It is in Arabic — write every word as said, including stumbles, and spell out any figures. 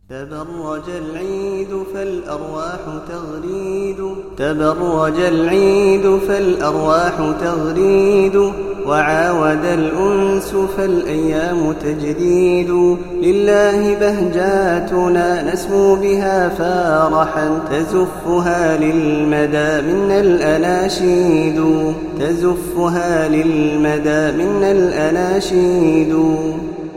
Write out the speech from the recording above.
تبرج العيد فالأرواح تغريد تبرج العيد فالأرواح تغريد وعاود الأنس فالأيام تجديد لله بهجاتنا نسمو بها فارحا تزفها للمدى منا الأناشيد تزفها للمدى منا الأناشيد.